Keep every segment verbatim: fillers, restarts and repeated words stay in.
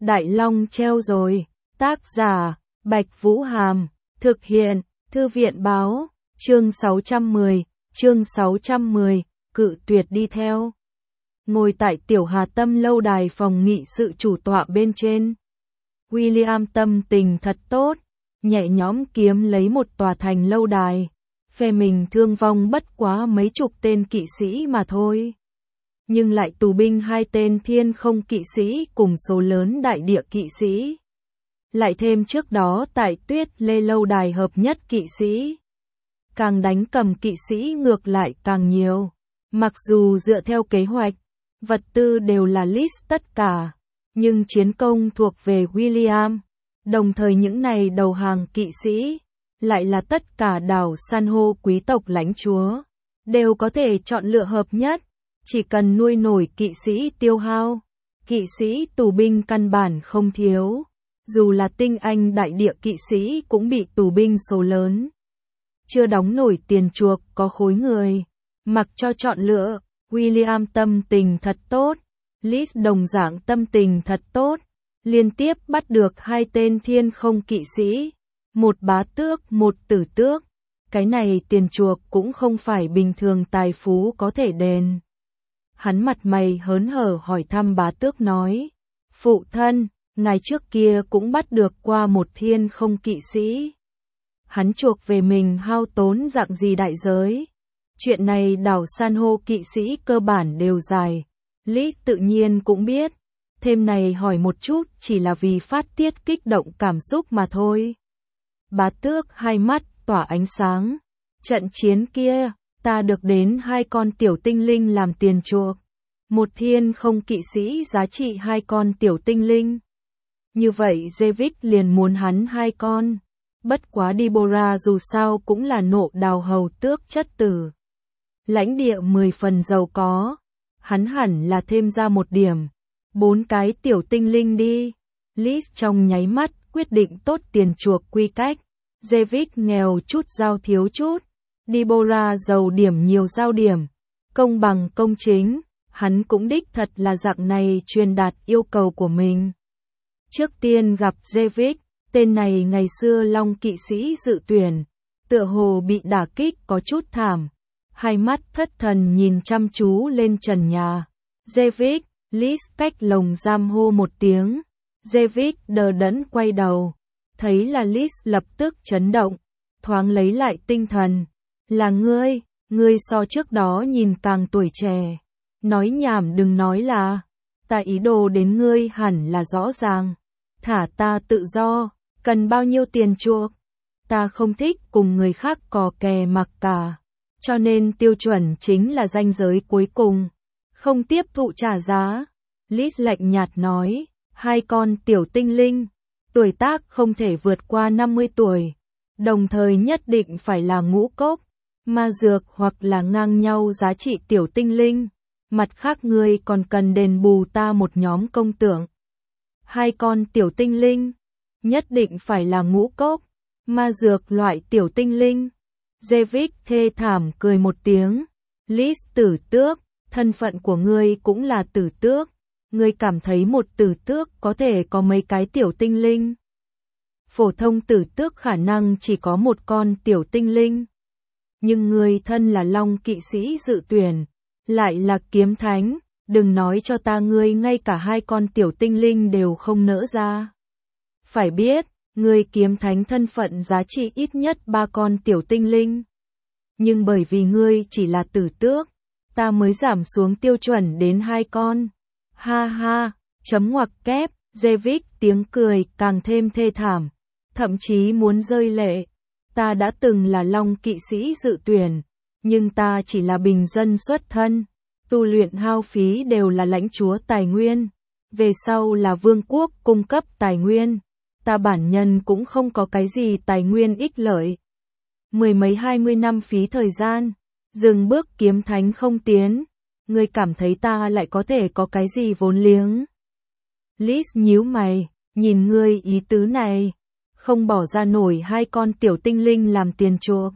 Đại Long treo rồi. Tác giả, Bạch Vũ Hàm. Thực hiện, Thư viện báo. Chương sáu trăm mười. Chương sáu trăm mười. Cự tuyệt đi theo. Ngồi tại Tiểu Hà Tâm lâu đài phòng nghị sự chủ tọa bên trên. William tâm tình thật tốt, nhẹ nhõm kiếm lấy một tòa thành lâu đài. Phe mình thương vong bất quá mấy chục tên kỵ sĩ mà thôi. Nhưng lại tù binh hai tên thiên không kỵ sĩ cùng số lớn đại địa kỵ sĩ. Lại thêm trước đó tại Tuyết Lê lâu đài hợp nhất kỵ sĩ. Càng đánh cầm kỵ sĩ ngược lại càng nhiều. Mặc dù dựa theo kế hoạch, vật tư đều là list tất cả, nhưng chiến công thuộc về William. Đồng thời những này đầu hàng kỵ sĩ, lại là tất cả đảo san hô quý tộc lãnh chúa, đều có thể chọn lựa hợp nhất, chỉ cần nuôi nổi kỵ sĩ tiêu hao. Kỵ sĩ tù binh căn bản không thiếu, dù là tinh anh đại địa kỵ sĩ cũng bị tù binh số lớn. Chưa đóng nổi tiền chuộc có khối người, mặc cho chọn lựa. William tâm tình thật tốt, Liz đồng dạng tâm tình thật tốt, liên tiếp bắt được hai tên thiên không kỵ sĩ, một bá tước một tử tước, cái này tiền chuộc cũng không phải bình thường tài phú có thể đền. Hắn mặt mày hớn hở hỏi thăm bá tước nói, phụ thân, ngài trước kia cũng bắt được qua một thiên không kỵ sĩ. Hắn chuộc về mình hao tốn dạng gì đại giới? Chuyện này đảo san hô kỵ sĩ cơ bản đều dài, Liz tự nhiên cũng biết, thêm này hỏi một chút chỉ là vì phát tiết kích động cảm xúc mà thôi. Bá tước hai mắt tỏa ánh sáng, trận chiến kia, ta được đến hai con tiểu tinh linh làm tiền chuộc, một thiên không kỵ sĩ giá trị hai con tiểu tinh linh. Như vậy David liền muốn hắn hai con, bất quá Deborah dù sao cũng là nộ đào hầu tước chất tử. Lãnh địa mười phần giàu có, hắn hẳn là thêm ra một điểm, bốn cái tiểu tinh linh đi. Liz trong nháy mắt quyết định tốt tiền chuộc quy cách, David nghèo chút giao thiếu chút, Deborah giàu điểm nhiều giao điểm, công bằng công chính, hắn cũng đích thật là dạng này truyền đạt yêu cầu của mình. Trước tiên gặp David, tên này ngày xưa Long kỵ sĩ dự tuyển, tựa hồ bị đả kích có chút thảm. Hai mắt thất thần nhìn chăm chú lên trần nhà. David, Liz cách lồng giam hô một tiếng. David đờ đẫn quay đầu. Thấy là Liz lập tức chấn động. Thoáng lấy lại tinh thần. Là ngươi, ngươi so trước đó nhìn càng tuổi trẻ. Nói nhảm đừng nói là. Ta ý đồ đến ngươi hẳn là rõ ràng. Thả ta tự do, cần bao nhiêu tiền chuộc. Ta không thích cùng người khác cò kè mặc cả. Cho nên tiêu chuẩn chính là ranh giới cuối cùng, không tiếp thụ trả giá. Liz lạnh nhạt nói, hai con tiểu tinh linh, tuổi tác không thể vượt qua năm mươi tuổi, đồng thời nhất định phải là ngũ cốc, ma dược hoặc là ngang nhau giá trị tiểu tinh linh. Mặt khác ngươi còn cần đền bù ta một nhóm công tượng. Hai con tiểu tinh linh, nhất định phải là ngũ cốc, ma dược loại tiểu tinh linh. David thê thảm cười một tiếng. Liz tử tước, thân phận của ngươi cũng là tử tước. Ngươi cảm thấy một tử tước có thể có mấy cái tiểu tinh linh? Phổ thông tử tước khả năng chỉ có một con tiểu tinh linh. Nhưng ngươi thân là Long kỵ sĩ dự tuyển, lại là kiếm thánh, đừng nói cho ta ngươi ngay cả hai con tiểu tinh linh đều không nỡ ra. Phải biết, ngươi kiếm thánh thân phận giá trị ít nhất ba con tiểu tinh linh. Nhưng bởi vì ngươi chỉ là tử tước, ta mới giảm xuống tiêu chuẩn đến hai con. Ha ha, chấm ngoặc kép, David tiếng cười càng thêm thê thảm, thậm chí muốn rơi lệ. Ta đã từng là Long kỵ sĩ dự tuyển, nhưng ta chỉ là bình dân xuất thân, tu luyện hao phí đều là lãnh chúa tài nguyên, về sau là vương quốc cung cấp tài nguyên. Ta bản nhân cũng không có cái gì tài nguyên ích lợi. Mười mấy hai mươi năm phí thời gian, dừng bước kiếm thánh không tiến. Ngươi cảm thấy ta lại có thể có cái gì vốn liếng? Liz nhíu mày, nhìn ngươi ý tứ này, không bỏ ra nổi hai con tiểu tinh linh làm tiền chuộc.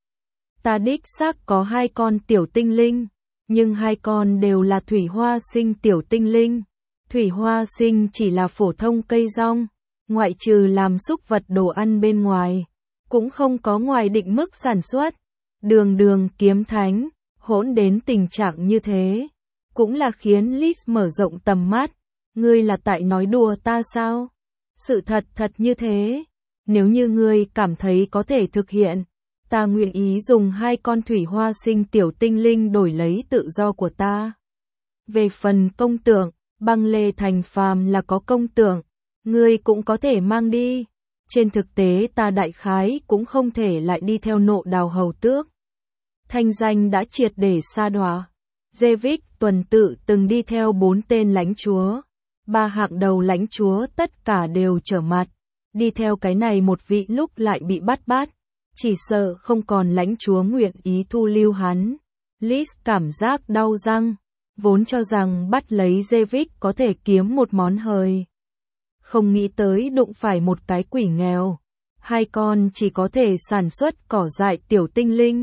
Ta đích xác có hai con tiểu tinh linh, nhưng hai con đều là thủy hoa sinh tiểu tinh linh. Thủy hoa sinh chỉ là phổ thông cây rong, ngoại trừ làm súc vật đồ ăn bên ngoài, cũng không có ngoài định mức sản xuất. Đường đường kiếm thánh, hỗn đến tình trạng như thế, cũng là khiến Liz mở rộng tầm mắt. Ngươi là tại nói đùa ta sao? Sự thật thật như thế. Nếu như ngươi cảm thấy có thể thực hiện, ta nguyện ý dùng hai con thủy hoa sinh tiểu tinh linh đổi lấy tự do của ta. Về phần công tượng, băng lê thành phàm là có công tượng, ngươi cũng có thể mang đi. Trên thực tế ta đại khái cũng không thể lại đi theo nộ đào hầu tước. Thanh danh đã triệt để sa đọa. David tuần tự từng đi theo bốn tên lãnh chúa. Ba hạng đầu lãnh chúa tất cả đều trở mặt. Đi theo cái này một vị lúc lại bị bắt bắt. Chỉ sợ không còn lãnh chúa nguyện ý thu lưu hắn. Liz cảm giác đau răng. Vốn cho rằng bắt lấy David có thể kiếm một món hời. Không nghĩ tới đụng phải một cái quỷ nghèo. Hai con chỉ có thể sản xuất cỏ dại tiểu tinh linh.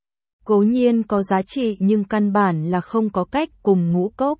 Cố nhiên có giá trị nhưng căn bản là không có cách cùng ngũ cốc.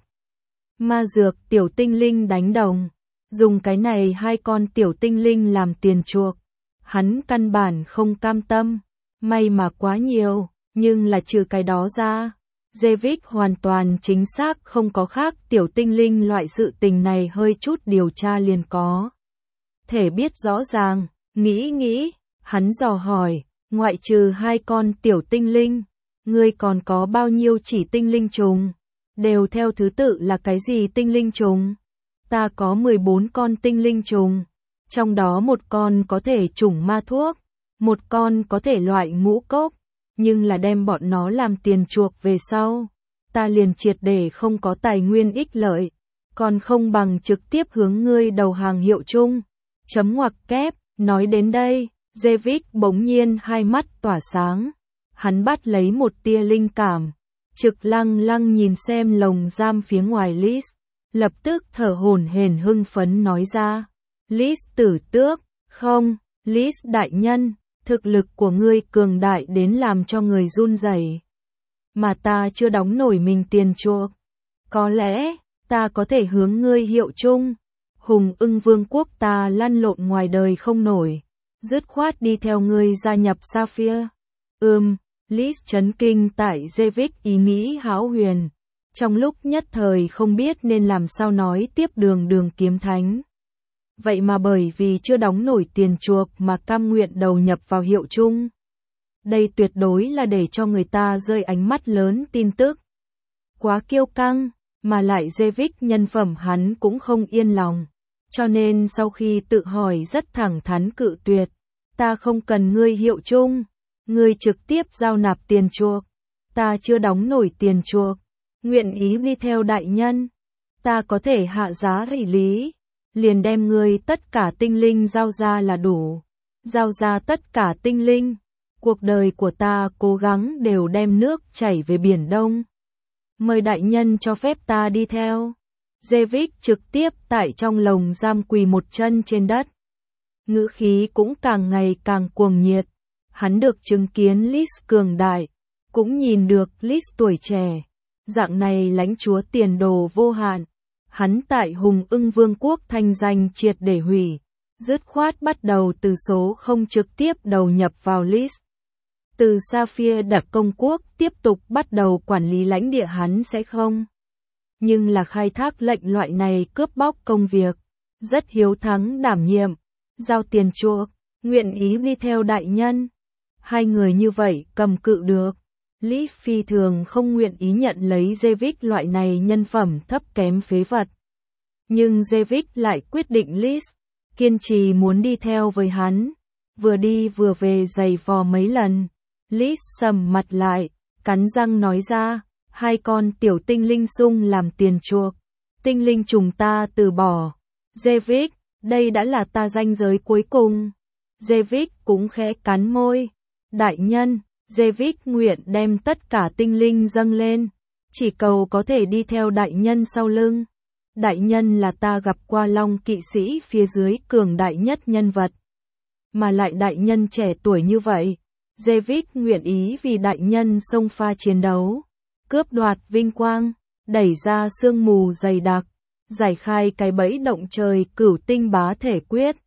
Ma dược tiểu tinh linh đánh đồng. Dùng cái này hai con tiểu tinh linh làm tiền chuộc. Hắn căn bản không cam tâm. May mà quá nhiều, nhưng là trừ cái đó ra. David hoàn toàn chính xác không có khác tiểu tinh linh loại sự tình này hơi chút điều tra liền có. Thể biết rõ ràng, nghĩ nghĩ, hắn dò hỏi, ngoại trừ hai con tiểu tinh linh, ngươi còn có bao nhiêu chỉ tinh linh trùng? Đều theo thứ tự là cái gì tinh linh trùng? Ta có mười bốn con tinh linh trùng, trong đó một con có thể chủng ma thuốc, một con có thể loại ngũ cốc. Nhưng là đem bọn nó làm tiền chuộc về sau, ta liền triệt để không có tài nguyên ích lợi, còn không bằng trực tiếp hướng ngươi đầu hàng hiệu chung. Chấm ngoặc kép, nói đến đây, David bỗng nhiên hai mắt tỏa sáng, hắn bắt lấy một tia linh cảm, trực lăng lăng nhìn xem lồng giam phía ngoài Liz, lập tức thở hổn hển hưng phấn nói ra, Liz tử tước, không, Liz đại nhân. Thực lực của ngươi cường đại đến làm cho người run rẩy, mà ta chưa đóng nổi mình tiền chuộc. Có lẽ, ta có thể hướng ngươi hiệu chung. Hùng ưng vương quốc ta lăn lộn ngoài đời không nổi, dứt khoát đi theo ngươi gia nhập Sapphire. Ừm, Liz chấn kinh tại David ý nghĩ hão huyền. Trong lúc nhất thời không biết nên làm sao nói tiếp đường đường kiếm thánh. Vậy mà bởi vì chưa đóng nổi tiền chuộc mà cam nguyện đầu nhập vào hiệu chung. Đây tuyệt đối là để cho người ta rơi ánh mắt lớn tin tức. Quá kiêu căng, mà lại David nhân phẩm hắn cũng không yên lòng. Cho nên sau khi tự hỏi rất thẳng thắn cự tuyệt. Ta không cần ngươi hiệu chung. Ngươi trực tiếp giao nạp tiền chuộc. Ta chưa đóng nổi tiền chuộc. Nguyện ý đi theo đại nhân. Ta có thể hạ giá hợp lý. Liền đem ngươi tất cả tinh linh giao ra là đủ. Giao ra tất cả tinh linh. Cuộc đời của ta cố gắng đều đem nước chảy về Biển Đông. Mời đại nhân cho phép ta đi theo. David trực tiếp tại trong lồng giam quỳ một chân trên đất. Ngữ khí cũng càng ngày càng cuồng nhiệt. Hắn được chứng kiến Liz cường đại. Cũng nhìn được Liz tuổi trẻ. Dạng này lãnh chúa tiền đồ vô hạn. Hắn tại Hùng ưng vương quốc thanh danh triệt để hủy, dứt khoát bắt đầu từ số không trực tiếp đầu nhập vào Liz. Từ Sapphire đặc công quốc tiếp tục bắt đầu quản lý lãnh địa hắn sẽ không. Nhưng là khai thác lệnh loại này cướp bóc công việc, rất hiếu thắng đảm nhiệm, giao tiền chuộc, nguyện ý đi theo đại nhân. Hai người như vậy cầm cự được. Lý phi thường không nguyện ý nhận lấy David loại này nhân phẩm thấp kém phế vật. Nhưng David lại quyết định Liz, kiên trì muốn đi theo với hắn. Vừa đi vừa về giày vò mấy lần. Liz sầm mặt lại, cắn răng nói ra, hai con tiểu tinh linh sung làm tiền chuộc. Tinh linh trùng ta từ bỏ. David, đây đã là ta ranh giới cuối cùng. David cũng khẽ cắn môi. Đại nhân, David nguyện đem tất cả tinh linh dâng lên, chỉ cầu có thể đi theo đại nhân sau lưng. Đại nhân là ta gặp qua Long kỵ sĩ phía dưới cường đại nhất nhân vật. Mà lại đại nhân trẻ tuổi như vậy, David nguyện ý vì đại nhân xông pha chiến đấu, cướp đoạt vinh quang, đẩy ra sương mù dày đặc. Giải khai cái bẫy động trời cửu tinh bá thể quyết.